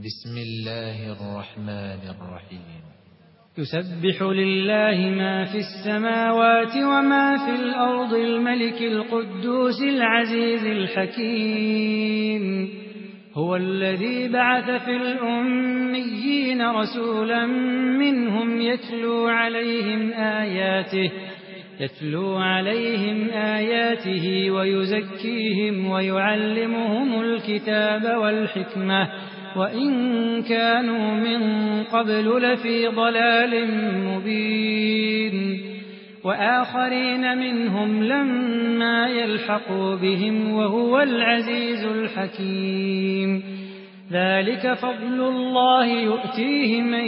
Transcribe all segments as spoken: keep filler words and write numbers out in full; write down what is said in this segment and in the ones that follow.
بسم الله الرحمن الرحيم يسبح لله ما في السماوات وما في الأرض الملك القدوس العزيز الحكيم هو الذي بعث في الأميين رسولا منهم يتلو عليهم آياته يتلو عليهم آياته ويزكيهم ويعلمهم الكتاب والحكمة وإن كانوا من قبل لفي ضلال مبين وآخرين منهم لما يلحقوا بهم وهو العزيز الحكيم ذلك فضل الله يؤتيه من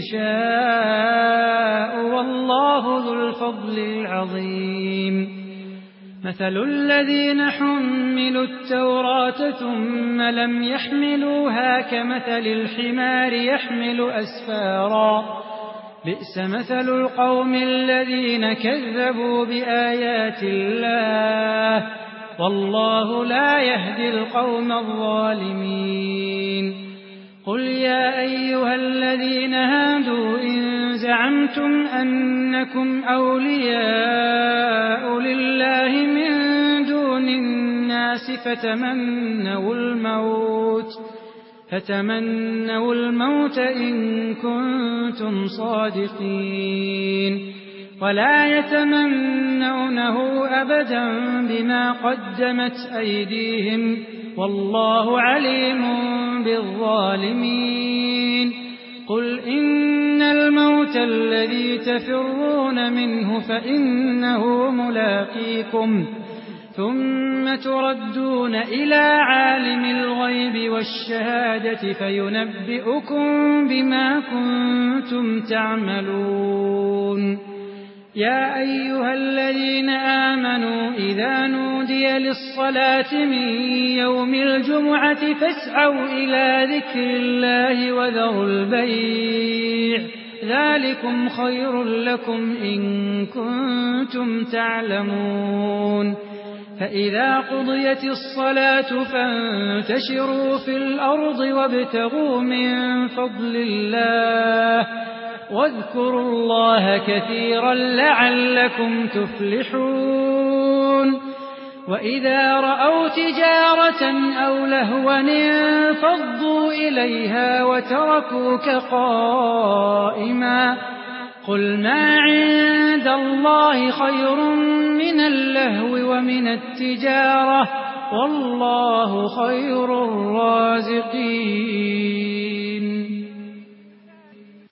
يشاء والله ذو الفضل العظيم مثل الذين حملوا التوراة ثم لم يحملوها كمثل الحمار يحمل أسفارا بئس مثل القوم الذين كذبوا بآيات الله والله لا يهدي القوم الظالمين قل يا أيها الذين هادوا إن زعمتم أنكم أولياء لله من دون الناس فتمنوا الموت فتمنوا الموت إن كنتم صادقين ولا يتمنونه أبدا بما قدمت أيديهم والله عليم بالظالمين قل إن الموت الذي تفرون منه فإنه ملاقيكم ثم تردون إلى عالم الغيب والشهادة فينبئكم بما كنتم تعملون يا أيها الذين آمنوا إذا نودي للصلاة من يوم الجمعة فاسعوا إلى ذكر الله وذروا البيع ذلكم خير لكم إن كنتم تعلمون فإذا قضيت الصلاة فانتشروا في الأرض وابتغوا من فضل الله واذكروا الله كثيرا لعلكم تفلحون وإذا رأوا تجارة أو لهوا انفضوا إليها وتركوك قائما قل ما عند الله خير من اللهو ومن التجارة والله خير الرازقين